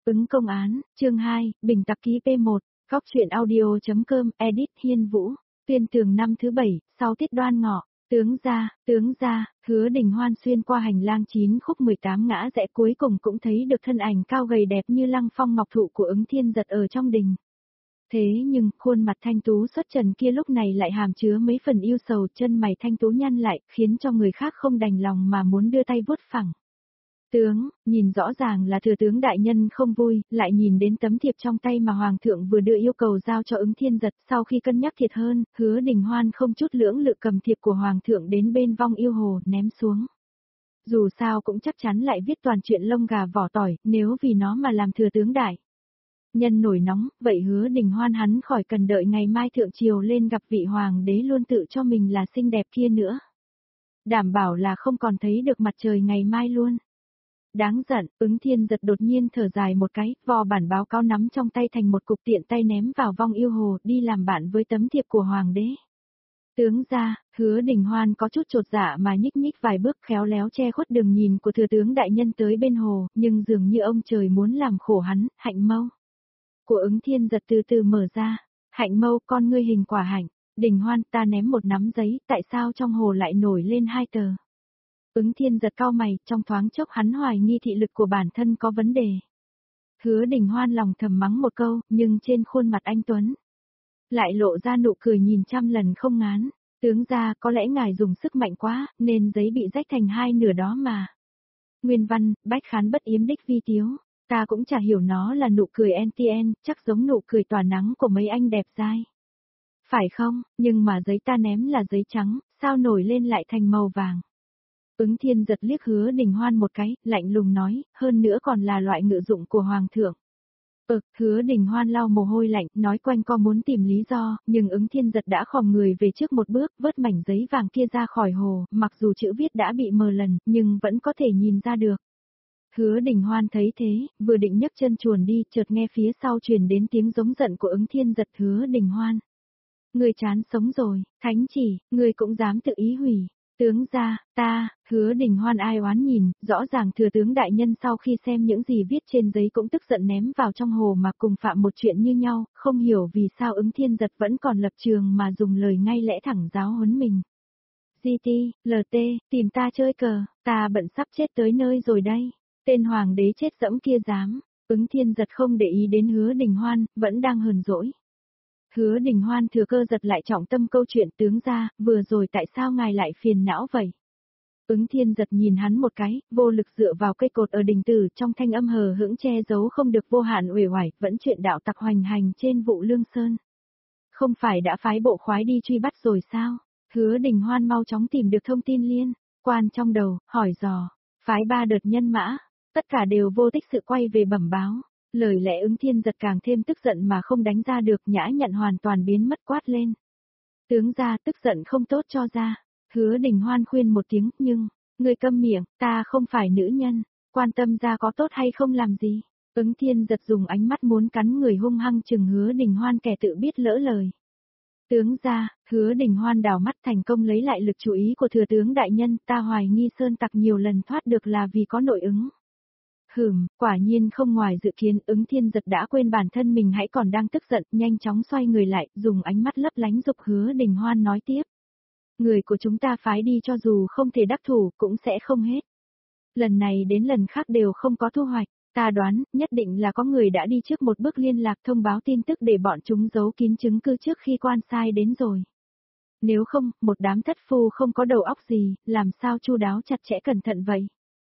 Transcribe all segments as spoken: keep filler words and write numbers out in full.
Ứng công án, chương hai, bình tặc ký P một, góc truyện audio.com, edit Hiên Vũ, tuyên tường năm thứ bảy, sau tiết đoan ngọ, tướng gia, tướng gia, Hứa Đình Hoan xuyên qua hành lang chín khúc mười tám ngã rẽ cuối cùng cũng thấy được thân ảnh cao gầy đẹp như lăng phong ngọc thụ của Ứng Thiên Giật ở trong đình. Thế nhưng, khuôn mặt thanh tú xuất trần kia lúc này lại hàm chứa mấy phần yêu sầu, chân mày thanh tú nhăn lại, khiến cho người khác không đành lòng mà muốn đưa tay vuốt phẳng. Tướng, nhìn rõ ràng là thừa tướng đại nhân không vui, lại nhìn đến tấm thiệp trong tay mà Hoàng thượng vừa đưa yêu cầu giao cho Ứng Thiên Giật, sau khi cân nhắc thiệt hơn, Hứa Đình Hoan không chút lưỡng lự cầm thiệp của Hoàng thượng đến bên vong yêu hồ, ném xuống. Dù sao cũng chắc chắn lại viết toàn chuyện lông gà vỏ tỏi, nếu vì nó mà làm thừa tướng đại nhân nổi nóng, vậy Hứa Đình Hoan hắn khỏi cần đợi ngày mai thượng triều lên gặp vị hoàng đế luôn tự cho mình là xinh đẹp kia nữa. Đảm bảo là không còn thấy được mặt trời ngày mai luôn. Đáng giận, Ứng Thiên Giật đột nhiên thở dài một cái, vò bản báo cáo nắm trong tay thành một cục tiện tay ném vào vong yêu hồ, đi làm bạn với tấm thiệp của hoàng đế. Tướng gia, Hứa Đình Hoan có chút chột dạ mà nhích nhích vài bước khéo léo che khuất đường nhìn của thừa tướng đại nhân tới bên hồ, nhưng dường như ông trời muốn làm khổ hắn, hạnh mâu của Ứng Thiên Giật từ từ mở ra, hạnh mâu con ngươi hình quả hạnh, Đình Hoan ta ném một nắm giấy, tại sao trong hồ lại nổi lên hai tờ? Ứng Thiên Giật cau mày, trong thoáng chốc hắn hoài nghi thị lực của bản thân có vấn đề. Hứa Đình Hoan lòng thầm mắng một câu, nhưng trên khuôn mặt anh Tuấn lại lộ ra nụ cười nhìn trăm lần không ngán. Tướng gia, có lẽ ngài dùng sức mạnh quá, nên giấy bị rách thành hai nửa đó mà. Nguyên văn, bách khán bất yếm đích vi tiếu, ta cũng chả hiểu nó là nụ cười en ti en, chắc giống nụ cười tỏa nắng của mấy anh đẹp dai. Phải không, nhưng mà giấy ta ném là giấy trắng, sao nổi lên lại thành màu vàng? Ứng Thiên Giật liếc Hứa Đình Hoan một cái, lạnh lùng nói, hơn nữa còn là loại ngự dụng của Hoàng thượng. Ừ, Hứa Đình Hoan lau mồ hôi lạnh, nói quanh co muốn tìm lý do, nhưng Ứng Thiên Giật đã khom người về trước một bước, vớt mảnh giấy vàng kia ra khỏi hồ, mặc dù chữ viết đã bị mờ lần, nhưng vẫn có thể nhìn ra được. Hứa Đình Hoan thấy thế, vừa định nhấc chân chuồn đi, chợt nghe phía sau truyền đến tiếng giống giận của Ứng Thiên Giật. Hứa Đình Hoan, ngươi chán sống rồi, thánh chỉ, ngươi cũng dám tự ý hủy. Tướng gia, ta, Hứa Đình Hoan ai oán nhìn, rõ ràng thừa tướng đại nhân sau khi xem những gì viết trên giấy cũng tức giận ném vào trong hồ mà cùng phạm một chuyện như nhau, không hiểu vì sao Ứng Thiên Giật vẫn còn lập trường mà dùng lời ngay lẽ thẳng giáo huấn mình. giê tê, lờ tê, tìm ta chơi cờ, ta bận sắp chết tới nơi rồi đây, tên hoàng đế chết dẫm kia dám, Ứng Thiên Giật không để ý đến Hứa Đình Hoan, vẫn đang hờn dỗi. Hứa Đình Hoan thừa cơ giật lại trọng tâm câu chuyện tướng gia, vừa rồi tại sao ngài lại phiền não vậy? Ứng Thiên Giật nhìn hắn một cái, vô lực dựa vào cây cột ở đình tử, trong thanh âm hờ hững che giấu không được vô hạn uể oải, vẫn chuyện đạo tặc hoành hành trên vụ Lương Sơn. Không phải đã phái bộ khoái đi truy bắt rồi sao? Hứa Đình Hoan mau chóng tìm được thông tin liên quan trong đầu, hỏi dò, phái ba đợt nhân mã, tất cả đều vô tích sự quay về bẩm báo. Lời lẽ Ứng Thiên Giật càng thêm tức giận mà không đánh ra được, nhã nhặn hoàn toàn biến mất, quát lên. Tướng gia, tức giận không tốt cho ra. Hứa Đình Hoan khuyên một tiếng, nhưng, ngươi câm miệng, ta không phải nữ nhân, quan tâm ra có tốt hay không làm gì. Ứng Thiên Giật dùng ánh mắt muốn cắn người hung hăng chừng Hứa Đình Hoan kẻ tự biết lỡ lời. Tướng gia, Hứa Đình Hoan đảo mắt thành công lấy lại lực chú ý của thừa tướng đại nhân, ta hoài nghi Sơn Tặc nhiều lần thoát được là vì có nội ứng. Hửm, quả nhiên không ngoài dự kiến, Ứng Thiên Giật đã quên bản thân mình hãy còn đang tức giận, nhanh chóng xoay người lại, dùng ánh mắt lấp lánh dục Hứa Đình Hoan nói tiếp. Người của chúng ta phái đi cho dù không thể đắc thủ cũng sẽ không hết. Lần này đến lần khác đều không có thu hoạch, ta đoán, nhất định là có người đã đi trước một bước liên lạc thông báo tin tức để bọn chúng giấu kín chứng cứ trước khi quan sai đến rồi. Nếu không, một đám thất phu không có đầu óc gì, làm sao chu đáo chặt chẽ cẩn thận vậy?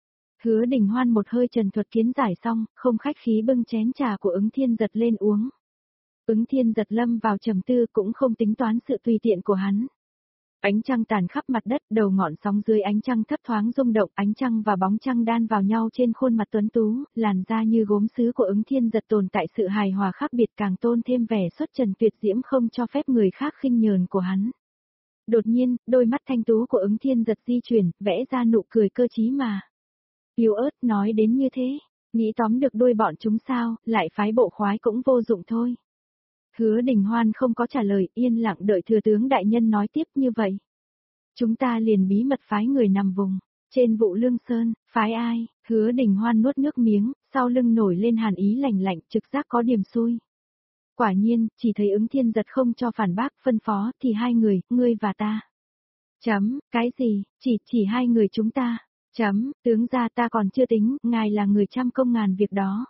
Hứa Đình Hoan một hơi trần thuật kiến giải xong, không khách khí bưng chén trà của Ứng Thiên Giật lên uống. Ứng Thiên Giật lâm vào trầm tư cũng không tính toán sự tùy tiện của hắn. Ánh trăng tàn khắp mặt đất, đầu ngọn sóng dưới ánh trăng thấp thoáng rung động, ánh trăng và bóng trăng đan vào nhau trên khuôn mặt tuấn tú, làn da như gốm sứ của Ứng Thiên Giật tồn tại sự hài hòa khác biệt, càng tôn thêm vẻ xuất trần tuyệt diễm không cho phép người khác khinh nhờn của hắn. Đột nhiên, đôi mắt thanh tú của Ứng Thiên Giật di chuyển, vẽ ra nụ cười cơ trí mà yếu ớt, nói đến như thế, nghĩ tóm được đuôi bọn chúng sao, lại phái bộ khoái cũng vô dụng thôi. Hứa Đình Hoan không có trả lời, yên lặng đợi thừa tướng đại nhân nói tiếp như vậy. Chúng ta liền bí mật phái người nằm vùng, Trên Vụ Lương Sơn, phái ai? Hứa Đình Hoan nuốt nước miếng, sau lưng nổi lên hàn ý lạnh lạnh, trực giác có điểm xui. Quả nhiên, chỉ thấy Ứng Thiên Giật không cho phản bác, phân phó, thì hai người, ngươi và ta. Chấm, cái gì, chỉ, chỉ hai người chúng ta. Chấm, tướng gia ta còn chưa tính, ngài là người trăm công ngàn việc đó.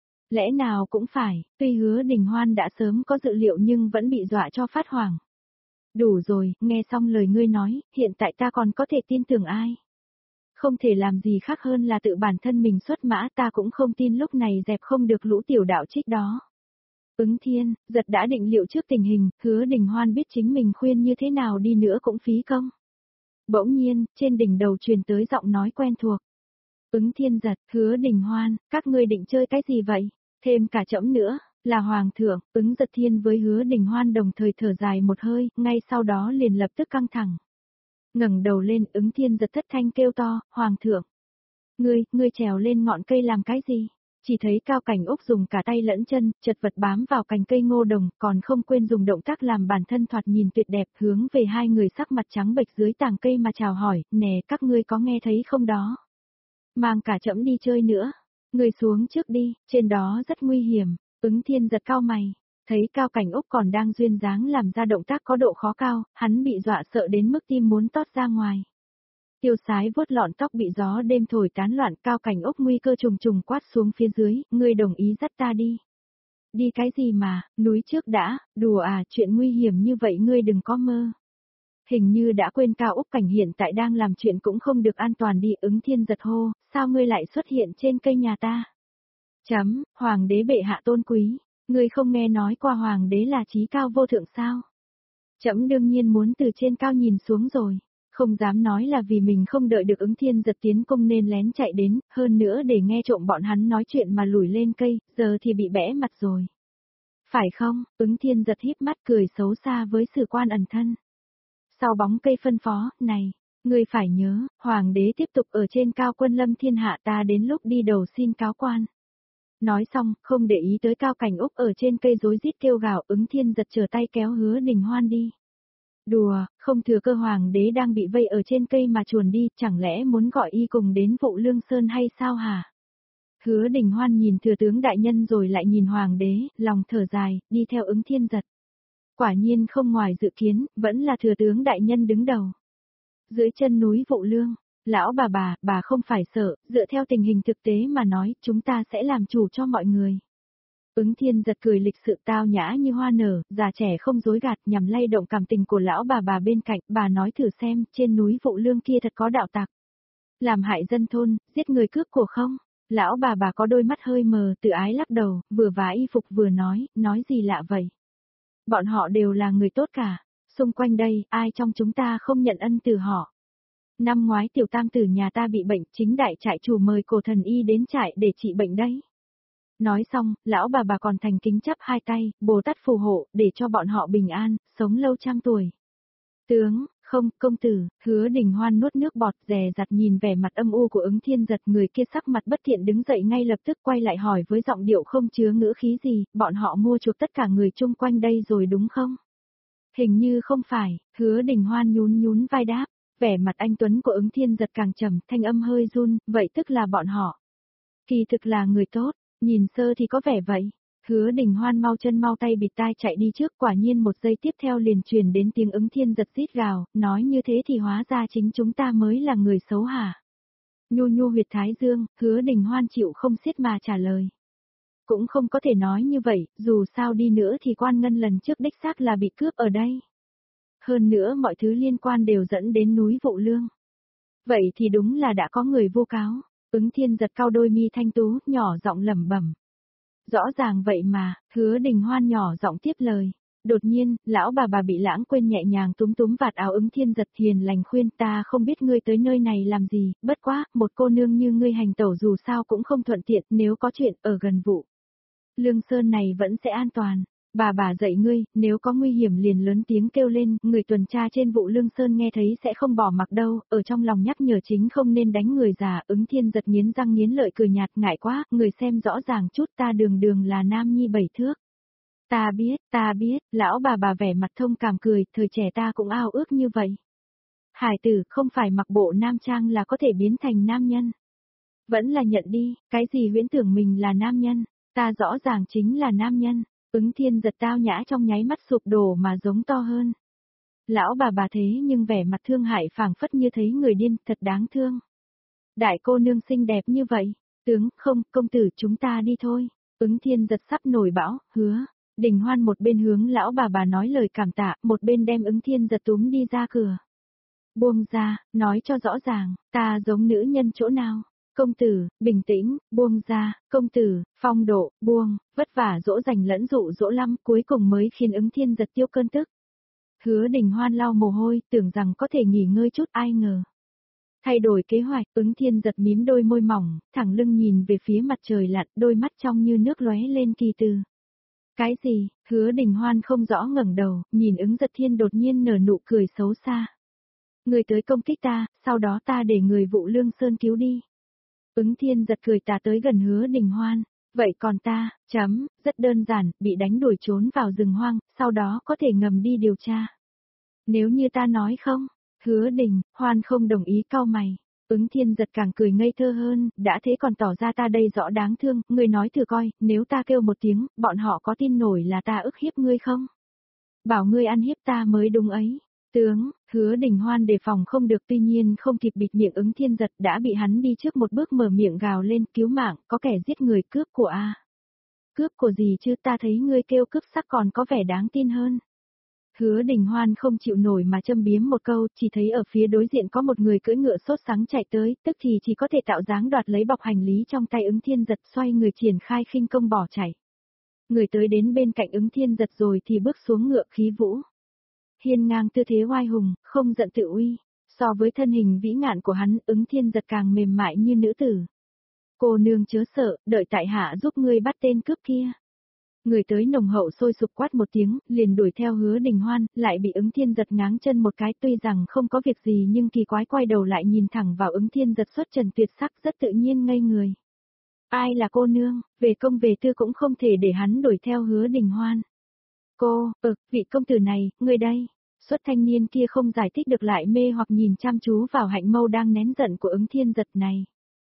Lẽ nào cũng phải, tuy Hứa Đình Hoan đã sớm có dự liệu nhưng vẫn bị dọa cho phát hoảng. Đủ rồi, nghe xong lời ngươi nói, hiện tại ta còn có thể tin tưởng ai? Không thể làm gì khác hơn là tự bản thân mình xuất mã, ta cũng không tin lúc này dẹp không được lũ tiểu đạo trích đó. Ứng Thiên, Giật đã định liệu trước tình hình, Hứa Đình Hoan biết chính mình khuyên như thế nào đi nữa cũng phí công. Bỗng nhiên, trên đỉnh đầu truyền tới giọng nói quen thuộc. Ứng Thiên Giật, Hứa Đình Hoan, các ngươi định chơi cái gì vậy? Thêm cả trẫm nữa, là Hoàng thượng. Ứng Giật Thiên với Hứa Đình Hoan đồng thời thở dài một hơi, ngay sau đó liền lập tức căng thẳng. Ngẩng đầu lên, Ứng Thiên Giật thất thanh kêu to, Hoàng thượng. Ngươi, ngươi trèo lên ngọn cây làm cái gì? Chỉ thấy Cao Cảnh Úc dùng cả tay lẫn chân, chật vật bám vào cành cây ngô đồng, còn không quên dùng động tác làm bản thân thoạt nhìn tuyệt đẹp, hướng về hai người sắc mặt trắng bệch dưới tàng cây mà chào hỏi, nè các ngươi có nghe thấy không đó? Mang cả trẫm đi chơi nữa. Ngươi xuống trước đi, trên đó rất nguy hiểm. Ứng Thiên Giật cau mày, thấy Cao Cảnh Úc còn đang duyên dáng làm ra động tác có độ khó cao, hắn bị dọa sợ đến mức tim muốn tót ra ngoài. Tiêu Sái vuốt lọn tóc bị gió đêm thổi tán loạn, Cao Cảnh Úc nguy cơ trùng trùng quát xuống phía dưới, ngươi đồng ý dắt ta đi. Đi cái gì mà, núi trước đã, đùa à, chuyện nguy hiểm như vậy ngươi đừng có mơ. Hình như đã quên Cao Úc Cảnh hiện tại đang làm chuyện cũng không được an toàn đi. Ứng Thiên Giật hô, sao ngươi lại xuất hiện trên cây nhà ta? Chấm, Hoàng đế bệ hạ tôn quý, ngươi không nghe nói qua Hoàng đế là trí cao vô thượng sao? Chấm đương nhiên muốn từ trên cao nhìn xuống rồi. Không dám nói là vì mình không đợi được Ứng Thiên Giật tiến cung nên lén chạy đến, hơn nữa để nghe trộm bọn hắn nói chuyện mà lủi lên cây, giờ thì bị bẽ mặt rồi. Phải không? Ứng Thiên Giật híp mắt cười xấu xa với Sử Quan ẩn thân. Sau bóng cây phân phó, này, ngươi phải nhớ, Hoàng đế tiếp tục ở trên cao quân lâm thiên hạ, ta đến lúc đi đầu xin cáo quan. Nói xong, không để ý tới Cao Cảnh Úc ở trên cây rối rít kêu gào, Ứng Thiên Giật trở tay kéo Hứa Đình Hoan đi. Đùa, không thừa cơ Hoàng đế đang bị vây ở trên cây mà chuồn đi, chẳng lẽ muốn gọi y cùng đến Vụ Lương Sơn hay sao hả? Hứa Đình Hoan nhìn thừa tướng đại nhân rồi lại nhìn Hoàng đế, lòng thở dài, đi theo Ứng Thiên Giật. Quả nhiên không ngoài dự kiến, vẫn là thừa tướng đại nhân đứng đầu. Dưới chân núi Vụ Lương, lão bà bà, bà không phải sợ, dựa theo tình hình thực tế mà nói, chúng ta sẽ làm chủ cho mọi người. Ứng Thiên Giật cười lịch sự tao nhã như hoa nở, già trẻ không dối gạt, nhằm lay động cảm tình của lão bà bà bên cạnh, bà nói thử xem, trên núi Vụ Lương kia thật có đạo tặc. Làm hại dân thôn, giết người cướp của không? Lão bà bà có đôi mắt hơi mờ, tự ái lắc đầu, vừa vá y phục vừa nói, nói gì lạ vậy? Bọn họ đều là người tốt cả, xung quanh đây, ai trong chúng ta không nhận ân từ họ. Năm ngoái tiểu tam tử nhà ta bị bệnh, chính đại trại chủ mời cổ thần y đến trại để trị bệnh đấy. Nói xong, lão bà bà còn thành kính chắp hai tay, Bồ Tát phù hộ, để cho bọn họ bình an, sống lâu trăm tuổi. Tướng, không, công tử, Hứa Đình Hoan nuốt nước bọt, dè dặt nhìn vẻ mặt âm u của Ứng Thiên Giật, người kia sắc mặt bất thiện đứng dậy ngay lập tức quay lại hỏi với giọng điệu không chứa ngữ khí gì, bọn họ mua chuộc tất cả người chung quanh đây rồi đúng không? Hình như không phải, Hứa Đình Hoan nhún nhún vai đáp, vẻ mặt anh Tuấn của Ứng Thiên Giật càng trầm, thanh âm hơi run, vậy tức là bọn họ. Kỳ thực là người tốt, nhìn sơ thì có vẻ vậy. Hứa Đình Hoan mau chân mau tay bịt tai chạy đi trước, quả nhiên một giây tiếp theo liền truyền đến tiếng Ứng Thiên Giật rít gào, nói như thế thì hóa ra chính chúng ta mới là người xấu hả? Nhu nhu huyệt thái dương, Hứa Đình Hoan chịu không xiết mà trả lời. Cũng không có thể nói như vậy, dù sao đi nữa thì Quan Ngân lần trước đích xác là bị cướp ở đây. Hơn nữa mọi thứ liên quan đều dẫn đến núi Vụ Lương. Vậy thì đúng là đã có người vô cáo. Ứng Thiên Giật cau đôi mi thanh tú, nhỏ giọng lẩm bẩm. Rõ ràng vậy mà, Hứa Đình Hoan nhỏ giọng tiếp lời. Đột nhiên, lão bà bà bị lãng quên nhẹ nhàng túm túm vạt áo Ứng Thiên Giật hiền lành khuyên, ta không biết ngươi tới nơi này làm gì, bất quá, một cô nương như ngươi hành tẩu dù sao cũng không thuận tiện, nếu có chuyện ở gần Vụ Lương Sơn này vẫn sẽ an toàn. Bà bà dạy ngươi, nếu có nguy hiểm liền lớn tiếng kêu lên, người tuần tra trên Vụ Lương Sơn nghe thấy sẽ không bỏ mặc đâu, ở trong lòng nhắc nhở chính không nên đánh người già. Ứng Thiên Giật nghiến răng nghiến lợi cười nhạt, ngại quá, người xem rõ ràng chút, ta đường đường là nam nhi bảy thước. Ta biết, ta biết, lão bà bà vẻ mặt thông cảm cười, thời trẻ ta cũng ao ước như vậy. Hải tử không phải mặc bộ nam trang là có thể biến thành nam nhân. Vẫn là nhận đi, cái gì huyễn tưởng mình là nam nhân, ta rõ ràng chính là nam nhân. Ứng Thiên Giật tao nhã trong nháy mắt sụp đổ mà giống to hơn. Lão bà bà thế nhưng vẻ mặt thương hại phảng phất như thấy người điên, thật đáng thương. Đại cô nương xinh đẹp như vậy, tướng, không, công tử chúng ta đi thôi. Ứng Thiên Giật sắp nổi bão, hứa. Đình Hoan một bên hướng lão bà bà nói lời cảm tạ, một bên đem Ứng Thiên Giật túm đi ra cửa. Buông ra, nói cho rõ ràng, ta giống nữ nhân chỗ nào? Công tử, bình tĩnh, buông ra, công tử, phong độ, buông, vất vả dỗ dành lẫn dụ dỗ lắm, cuối cùng mới khiến Ứng Thiên Giật tiêu cơn tức. Hứa Đình Hoan lau mồ hôi, tưởng rằng có thể nghỉ ngơi chút, ai ngờ. Thay đổi kế hoạch, Ứng Thiên Giật mím đôi môi mỏng, thẳng lưng nhìn về phía mặt trời lặn, đôi mắt trong như nước lóe lên kỳ tư. Cái gì? Hứa Đình Hoan không rõ ngẩng đầu, nhìn Ứng Giật Thiên đột nhiên nở nụ cười xấu xa. Người tới công kích ta, sau đó ta để người vụ Lương Sơn cứu đi. Ứng Thiên Giật cười tà tới gần Hứa Đình Hoan. Vậy còn ta, chấm, rất đơn giản, bị đánh đuổi trốn vào rừng hoang, sau đó có thể ngầm đi điều tra. Nếu như ta nói không, Hứa Đình, Hoan không đồng ý cau mày. Ứng Thiên Giật càng cười ngây thơ hơn, đã thế còn tỏ ra ta đây rõ đáng thương, ngươi nói thử coi, nếu ta kêu một tiếng, bọn họ có tin nổi là ta ức hiếp ngươi không? Bảo ngươi ăn hiếp ta mới đúng ấy. Tướng, Hứa Đình Hoan đề phòng không được, tuy nhiên không kịp bịt miệng Ứng Thiên Giật đã bị hắn đi trước một bước mở miệng gào lên, cứu mạng, có kẻ giết người, cướp của a. Cướp của gì chứ, ta thấy ngươi kêu cướp sắc còn có vẻ đáng tin hơn. Hứa Đình Hoan không chịu nổi mà châm biếm một câu, chỉ thấy ở phía đối diện có một người cưỡi ngựa sốt sắng chạy tới, tức thì chỉ có thể tạo dáng đoạt lấy bọc hành lý trong tay Ứng Thiên Giật, xoay người triển khai khinh công bỏ chạy. Người tới đến bên cạnh Ứng Thiên Giật rồi thì bước xuống ngựa khí vũ. Hiên ngang tư thế oai hùng, không giận tự uy, so với thân hình vĩ ngạn của hắn, Ứng Thiên Giật càng mềm mại như nữ tử. Cô nương chớ sợ, đợi tại hạ giúp ngươi bắt tên cướp kia. Người tới nồng hậu sôi sục quát một tiếng, liền đuổi theo Hứa Đình Hoan, lại bị Ứng Thiên Giật ngáng chân một cái, tuy rằng không có việc gì nhưng kỳ quái quay đầu lại nhìn thẳng vào Ứng Thiên Giật xuất trần tuyệt sắc, rất tự nhiên ngây người. Ai là cô nương, về công về tư cũng không thể để hắn đuổi theo Hứa Đình Hoan. Cô, ừ, vị công tử này, người đây. Xuất thanh niên kia không giải thích được lại mê hoặc nhìn chăm chú vào hạnh mâu đang nén giận của Ứng Thiên Giật này.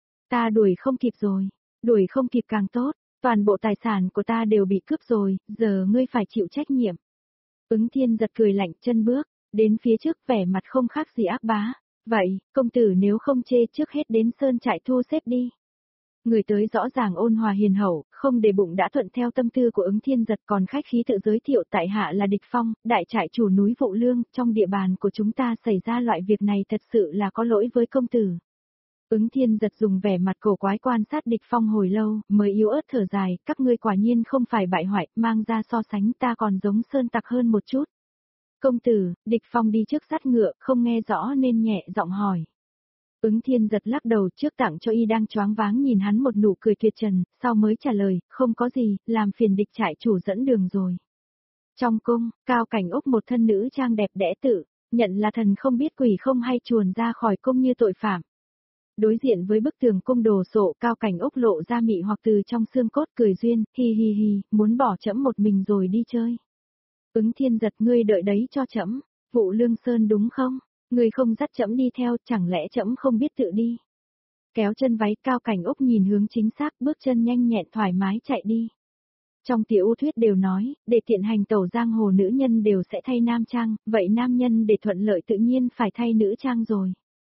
Ta đuổi không kịp rồi, đuổi không kịp càng tốt, toàn bộ tài sản của ta đều bị cướp rồi, giờ ngươi phải chịu trách nhiệm. Ứng Thiên Giật cười lạnh chân bước, đến phía trước vẻ mặt không khác gì ác bá. Vậy, công tử nếu không chê trước hết đến sơn trại thu xếp đi. Người tới rõ ràng ôn hòa hiền hậu, không để bụng đã thuận theo tâm tư của Ứng Thiên Giật, còn khách khí tự giới thiệu tại hạ là Địch Phong, đại trại chủ núi Vụ Lương, trong địa bàn của chúng ta xảy ra loại việc này thật sự là có lỗi với công tử. Ứng Thiên Giật dùng vẻ mặt cổ quái quan sát Địch Phong hồi lâu, mới yếu ớt thở dài, các ngươi quả nhiên không phải bại hoại, mang ra so sánh ta còn giống sơn tặc hơn một chút. Công tử, Địch Phong đi trước sát ngựa, không nghe rõ nên nhẹ giọng hỏi. Ứng Thiên Giật lắc đầu trước tặng cho y đang choáng váng nhìn hắn một nụ cười tuyệt trần, sau mới trả lời, không có gì, làm phiền Địch trại chủ dẫn đường rồi. Trong cung, Cao Cảnh Úc một thân nữ trang đẹp đẽ tự, nhận là thần không biết quỷ không hay chuồn ra khỏi cung như tội phạm. Đối diện với bức tường cung đồ sộ, Cao Cảnh Úc lộ ra mị hoặc từ trong xương cốt cười duyên, hi hi hi, muốn bỏ trẫm một mình rồi đi chơi. Ứng Thiên Giật, ngươi đợi đấy cho trẫm, Vụ Lương Sơn đúng không? Ngươi không dắt trẫm đi theo, chẳng lẽ trẫm không biết tự đi? Kéo chân váy, Cao Cảnh Úc nhìn hướng chính xác, bước chân nhanh nhẹn thoải mái chạy đi. Trong tiểu thuyết đều nói, để tiện hành tẩu giang hồ nữ nhân đều sẽ thay nam trang, vậy nam nhân để thuận lợi tự nhiên phải thay nữ trang rồi.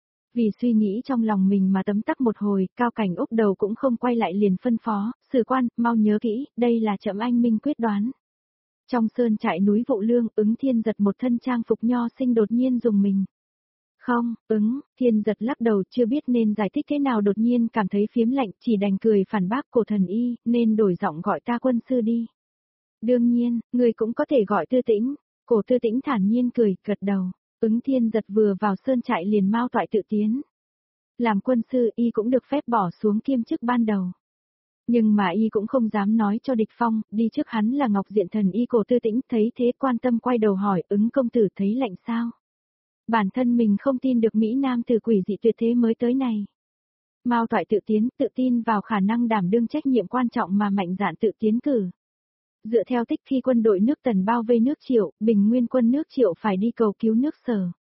Vì suy nghĩ trong lòng mình mà tấm tắc một hồi, Cao Cảnh Úc đầu cũng không quay lại liền phân phó, sử quan, mau nhớ kỹ, đây là trẫm anh minh quyết đoán. Trong sơn trại núi Vụ Lương, Ứng Thiên Giật một thân trang phục nho sinh đột nhiên dùng mình. Không, Ứng, Thiên Giật lắc đầu chưa biết nên giải thích thế nào, đột nhiên cảm thấy phiếm lạnh, chỉ đành cười phản bác Cổ Thần Y, nên đổi giọng gọi ta quân sư đi. Đương nhiên, người cũng có thể gọi Tư Tĩnh. Cổ Tư Tĩnh thản nhiên cười, gật đầu. Ứng Thiên Giật vừa vào sơn trại liền mau toại tự tiến. Làm quân sư y cũng được phép bỏ xuống kiêm chức ban đầu. Nhưng mà y cũng không dám nói cho Địch Phong, đi trước hắn là Ngọc Diện Thần Y. Cổ Tư Tĩnh thấy thế quan tâm quay đầu hỏi, Ứng công tử thấy lạnh sao? Bản thân mình không tin được Mỹ Nam từ quỷ dị tuyệt thế mới tới này. Mao toại tự tiến, tự tin vào khả năng đảm đương trách nhiệm quan trọng mà mạnh dạn tự tiến cử. Dựa theo tích khi quân đội nước Tần bao vây nước Triệu, Bình Nguyên quân nước Triệu phải đi cầu cứu nước Sở.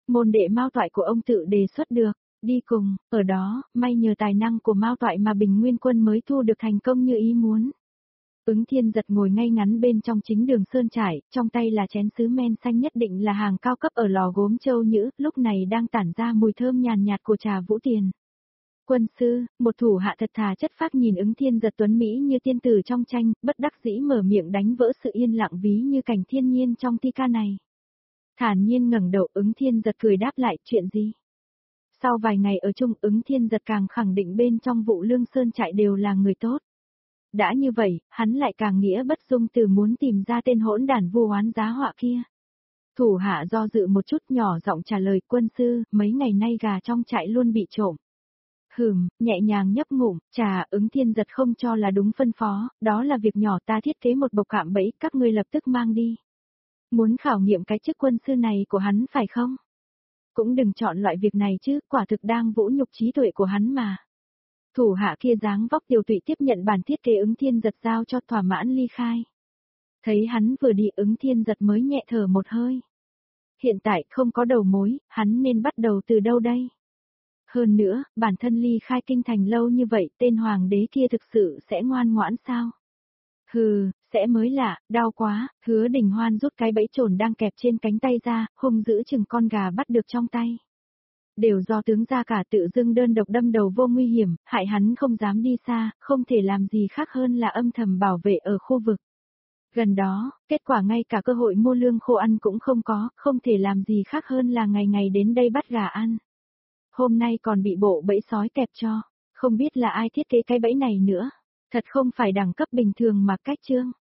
Môn đệ Mao Toại của ông tự đề xuất được, đi cùng, ở đó, may nhờ tài năng của Mao Toại mà Bình Nguyên Quân mới thu được thành công như ý muốn. Ứng Thiên Giật ngồi ngay ngắn bên trong chính đường sơn trải, trong tay là chén sứ men xanh nhất định là hàng cao cấp ở lò gốm Châu Nhữ, lúc này đang tản ra mùi thơm nhàn nhạt của trà Vũ Tiền. Quân sư, một thủ hạ thật thà chất phác nhìn Ứng Thiên Giật tuấn mỹ như tiên tử trong tranh, bất đắc dĩ mở miệng đánh vỡ sự yên lặng ví như cảnh thiên nhiên trong thi ca này. Thản nhiên ngẩng đầu, Ứng Thiên Giật cười đáp lại, chuyện gì? Sau vài ngày ở chung, Ứng Thiên Giật càng khẳng định bên trong Vụ Lương Sơn trại đều là người tốt. Đã như vậy, hắn lại càng nghĩa bất dung từ muốn tìm ra tên hỗn đản vu oán giá họa kia. Thủ hạ do dự một chút, nhỏ giọng trả lời, quân sư, mấy ngày nay gà trong trại luôn bị trộm. Hừm, nhẹ nhàng nhấp ngụm, trà. Ứng Thiên Giật không cho là đúng phân phó, đó là việc nhỏ, ta thiết kế một bộc cạm bẫy, các ngươi lập tức mang đi. Muốn khảo nghiệm cái chức quân sư này của hắn phải không? Cũng đừng chọn loại việc này chứ, quả thực đang vũ nhục trí tuệ của hắn mà. Thủ hạ kia dáng vóc tiều tụy tiếp nhận bản thiết kế, Ứng Thiên Giật giao cho thỏa mãn ly khai. Thấy hắn vừa đi, Ứng Thiên Giật mới nhẹ thở một hơi. Hiện tại không có đầu mối, hắn nên bắt đầu từ đâu đây? Hơn nữa, bản thân ly khai kinh thành lâu như vậy, tên hoàng đế kia thực sự sẽ ngoan ngoãn sao? Hừ, sẽ mới lạ, đau quá. Hứa Đình Hoan rút cái bẫy trồn đang kẹp trên cánh tay ra, hung dữ chừng con gà bắt được trong tay. Đều do tướng gia cả tự dưng đơn độc đâm đầu vô nguy hiểm, hại hắn không dám đi xa, không thể làm gì khác hơn là âm thầm bảo vệ ở khu vực gần đó, kết quả ngay cả cơ hội mua lương khô ăn cũng không có, không thể làm gì khác hơn là ngày ngày đến đây bắt gà ăn. Hôm nay còn bị bộ bẫy sói kẹp cho, không biết là ai thiết kế cái bẫy này nữa, thật không phải đẳng cấp bình thường mà cách trương.